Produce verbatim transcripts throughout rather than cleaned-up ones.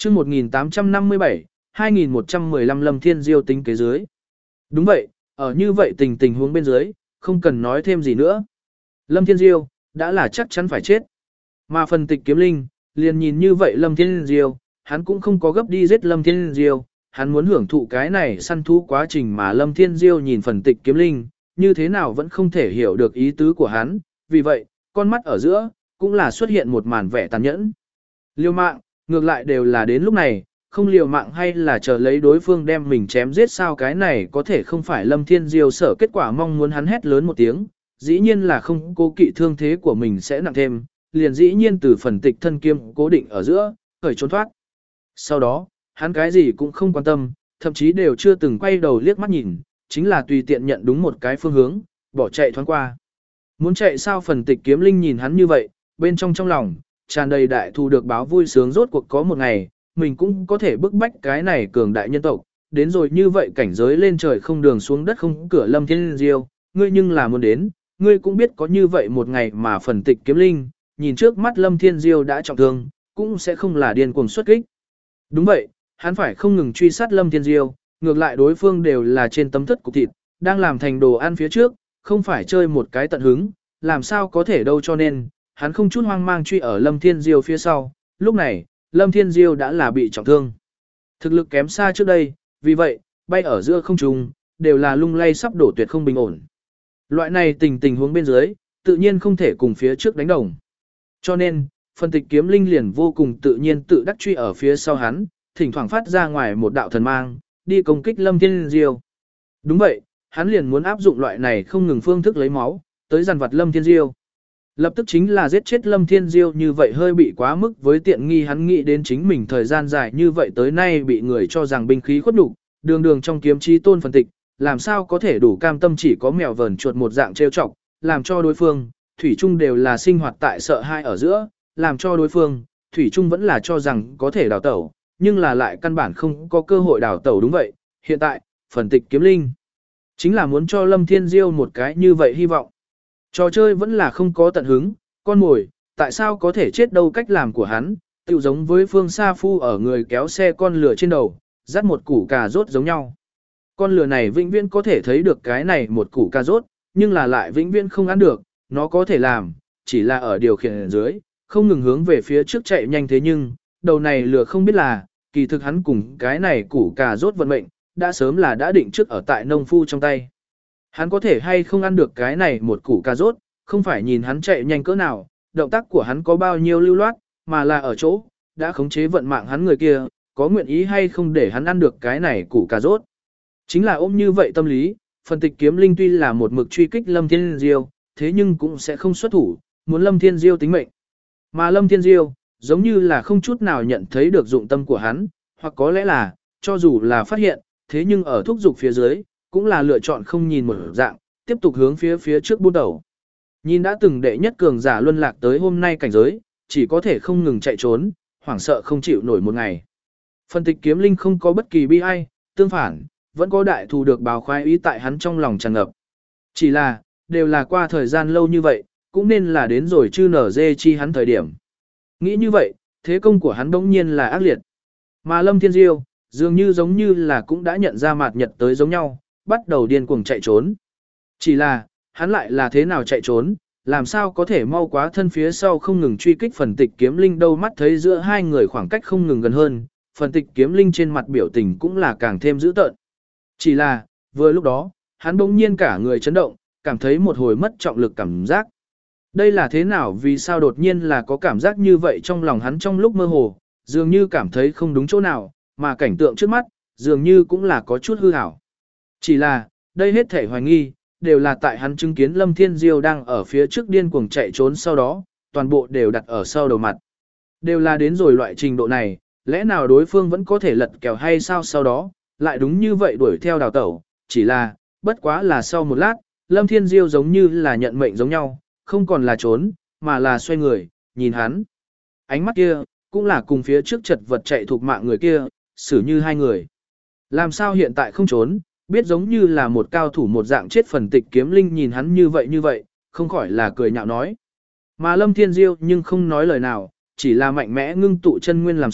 chương một nghìn tám trăm năm mươi bảy, hai nghìn một trăm mười lăm Lâm Thiên Diêu tính kế dưới. Đúng vậy, ở như vậy tình tình huống bên dưới, không cần nói thêm gì nữa. Lâm Thiên Diêu, đã là chắc chắn phải chết. Mà phần tịch kiếm linh, liền nhìn như vậy Lâm Thiên Diêu, hắn cũng không có gấp đi giết Lâm Thiên Diêu, hắn muốn hưởng thụ cái này săn thú quá trình mà Lâm Thiên Diêu nhìn phần tịch kiếm linh, như thế nào vẫn không thể hiểu được ý tứ của hắn, vì vậy, con mắt ở giữa, cũng là xuất hiện một màn vẻ tàn nhẫn. Liêu mạng, ngược lại đều là đến lúc này, không liều mạng hay là chờ lấy đối phương đem mình chém giết sao cái này có thể không phải Lâm Thiên Diêu sở kết quả mong muốn hắn hét lớn một tiếng, dĩ nhiên là không cố kỵ thương thế của mình sẽ nặng thêm, liền dĩ nhiên từ phần tịch thân kiếm cố định ở giữa, khởi trốn thoát. Sau đó, hắn cái gì cũng không quan tâm, thậm chí đều chưa từng quay đầu liếc mắt nhìn, chính là tùy tiện nhận đúng một cái phương hướng, bỏ chạy thoáng qua. Muốn chạy sao phần tịch kiếm linh nhìn hắn như vậy, bên trong trong lòng, tràn đầy đại thù được báo vui sướng rốt cuộc có một ngày, mình cũng có thể bức bách cái này cường đại nhân tộc, đến rồi như vậy cảnh giới lên trời không đường xuống đất không cửa Lâm Thiên Diêu, ngươi nhưng là muốn đến, ngươi cũng biết có như vậy một ngày mà phần tịch kiếm linh, nhìn trước mắt Lâm Thiên Diêu đã trọng thương, cũng sẽ không là điên cuồng xuất kích. Đúng vậy, hắn phải không ngừng truy sát Lâm Thiên Diêu, ngược lại đối phương đều là trên tấm thất cục thịt, đang làm thành đồ ăn phía trước, không phải chơi một cái tận hứng, làm sao có thể đâu cho nên, hắn không chút hoang mang truy ở Lâm Thiên Diêu phía sau, lúc này, Lâm Thiên Diêu đã là bị trọng thương. Thực lực kém xa trước đây, vì vậy, bay ở giữa không trung, đều là lung lay sắp đổ tuyệt không bình ổn. Loại này tình tình huống bên dưới, tự nhiên không thể cùng phía trước đánh đồng. Cho nên, phân tịch kiếm linh liền vô cùng tự nhiên tự đắc truy ở phía sau hắn, thỉnh thoảng phát ra ngoài một đạo thần mang, đi công kích Lâm Thiên Diêu. Đúng vậy, hắn liền muốn áp dụng loại này không ngừng phương thức lấy máu, tới giàn vật Lâm Thiên Diêu. Lập tức chính là giết chết Lâm Thiên Diêu như vậy hơi bị quá mức với tiện nghi hắn nghĩ đến chính mình thời gian dài như vậy tới nay bị người cho rằng binh khí khuất nhục, đường đường trong kiếm chi tôn phân tịch, làm sao có thể đủ cam tâm chỉ có mèo vờn chuột một dạng trêu chọc, làm cho đối phương, thủy chung đều là sinh hoạt tại sợ hai ở giữa, làm cho đối phương, thủy chung vẫn là cho rằng có thể đào tẩu, nhưng là lại căn bản không có cơ hội đào tẩu đúng vậy. Hiện tại, phần tịch kiếm linh chính là muốn cho Lâm Thiên Diêu một cái như vậy hy vọng. Trò chơi vẫn là không có tận hứng, con mồi, tại sao có thể chết đâu cách làm của hắn, tự giống với Phương Sa Phu ở người kéo xe con lửa trên đầu, dắt một củ cà rốt giống nhau. Con lửa này vĩnh viễn có thể thấy được cái này một củ cà rốt, nhưng là lại vĩnh viễn không ăn được, nó có thể làm, chỉ là ở điều khiển dưới, không ngừng hướng về phía trước chạy nhanh thế nhưng, đầu này lửa không biết là, kỳ thực hắn cùng cái này củ cà rốt vận mệnh, đã sớm là đã định trước ở tại nông phu trong tay. Hắn có thể hay không ăn được cái này một củ cà rốt, không phải nhìn hắn chạy nhanh cỡ nào, động tác của hắn có bao nhiêu lưu loát, mà là ở chỗ, đã khống chế vận mạng hắn người kia, có nguyện ý hay không để hắn ăn được cái này củ cà rốt. Chính là ôm như vậy tâm lý, phần tịch kiếm linh tuy là một mực truy kích Lâm Thiên Diêu, thế nhưng cũng sẽ không xuất thủ, muốn Lâm Thiên Diêu tính mệnh. Mà Lâm Thiên Diêu, giống như là không chút nào nhận thấy được dụng tâm của hắn, hoặc có lẽ là, cho dù là phát hiện, thế nhưng ở thúc dục phía dưới, cũng là lựa chọn không nhìn một dạng, tiếp tục hướng phía phía trước buôn đầu. Nhìn đã từng đệ nhất cường giả luân lạc tới hôm nay cảnh giới, chỉ có thể không ngừng chạy trốn, hoảng sợ không chịu nổi một ngày. Phân tịch kiếm linh không có bất kỳ bi ai, tương phản, vẫn có đại thù được báo khoái ý tại hắn trong lòng tràn ngập. Chỉ là, đều là qua thời gian lâu như vậy, cũng nên là đến rồi chư nở dê chi hắn thời điểm. Nghĩ như vậy, thế công của hắn đống nhiên là ác liệt. Mà Lâm Thiên Diêu, dường như giống như là cũng đã nhận ra mạt nhật tới giống nhau, bắt đầu điên cuồng chạy trốn. Chỉ là, hắn lại là thế nào chạy trốn, làm sao có thể mau quá thân phía sau không ngừng truy kích phần tịch kiếm linh đâu mắt thấy giữa hai người khoảng cách không ngừng gần hơn, phần tịch kiếm linh trên mặt biểu tình cũng là càng thêm dữ tợn. Chỉ là, vừa lúc đó, hắn bỗng nhiên cả người chấn động, cảm thấy một hồi mất trọng lực cảm giác. Đây là thế nào vì sao đột nhiên là có cảm giác như vậy trong lòng hắn trong lúc mơ hồ, dường như cảm thấy không đúng chỗ nào, mà cảnh tượng trước mắt, dường như cũng là có chút hư ảo. Chỉ là, đây hết thể hoài nghi, đều là tại hắn chứng kiến Lâm Thiên Diêu đang ở phía trước điên cuồng chạy trốn sau đó, toàn bộ đều đặt ở sau đầu mặt. Đều là đến rồi loại trình độ này, lẽ nào đối phương vẫn có thể lật kèo hay sao sau đó, lại đúng như vậy đuổi theo đào tẩu, chỉ là, bất quá là sau một lát, Lâm Thiên Diêu giống như là nhận mệnh giống nhau, không còn là trốn, mà là xoay người, nhìn hắn. Ánh mắt kia, cũng là cùng phía trước chật vật chạy thuộc mạng người kia, xử như hai người. Làm sao hiện tại không trốn, biết giống như là một cao thủ một dạng chết phần tịch kiếm linh nhìn hắn như vậy như vậy, không khỏi là cười nhạo nói. Mà Lâm Thiên Diêu nhưng không nói lời nào, chỉ là mạnh mẽ ngưng tụ chân nguyên làm sao,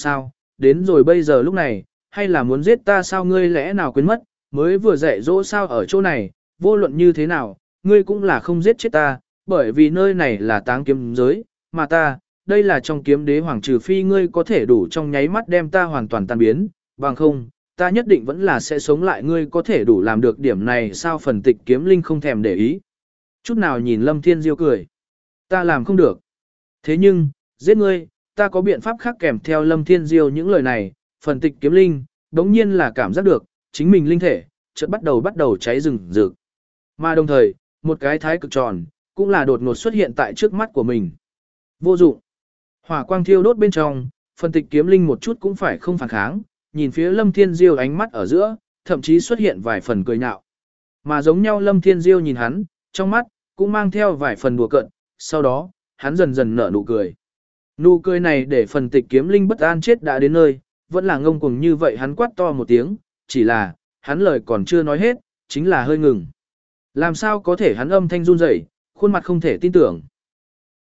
đến rồi bây giờ lúc này, hay là muốn giết ta sao ngươi lẽ nào quên mất, mới vừa dạy dỗ sao ở chỗ này, vô luận như thế nào, ngươi cũng là không giết chết ta, bởi vì nơi này là táng kiếm giới, mà ta, đây là trong kiếm đế hoàng trừ phi ngươi có thể đủ trong nháy mắt đem ta hoàn toàn tan biến, bằng không, ta nhất định vẫn là sẽ sống lại ngươi có thể đủ làm được điểm này sao phần tịch kiếm linh không thèm để ý. Chút nào nhìn Lâm Thiên Diêu cười. Ta làm không được. Thế nhưng, giết ngươi, ta có biện pháp khác kèm theo Lâm Thiên Diêu những lời này, phần tịch kiếm linh, đống nhiên là cảm giác được, chính mình linh thể, chợt bắt đầu bắt đầu cháy rừng rực. Mà đồng thời, một cái thái cực tròn, cũng là đột ngột xuất hiện tại trước mắt của mình. Vô dụng. Hỏa quang thiêu đốt bên trong, phần tịch kiếm linh một chút cũng phải không phản kháng, nhìn phía Lâm Thiên Diêu ánh mắt ở giữa, thậm chí xuất hiện vài phần cười nhạo. Mà giống nhau Lâm Thiên Diêu nhìn hắn, trong mắt, cũng mang theo vài phần đùa cợt, sau đó, hắn dần dần nở nụ cười. Nụ cười này để phần tịch kiếm linh bất an chết đã đến nơi, vẫn là ngông cuồng như vậy hắn quát to một tiếng, chỉ là, hắn lời còn chưa nói hết, chính là hơi ngừng. Làm sao có thể hắn âm thanh run rẩy, khuôn mặt không thể tin tưởng.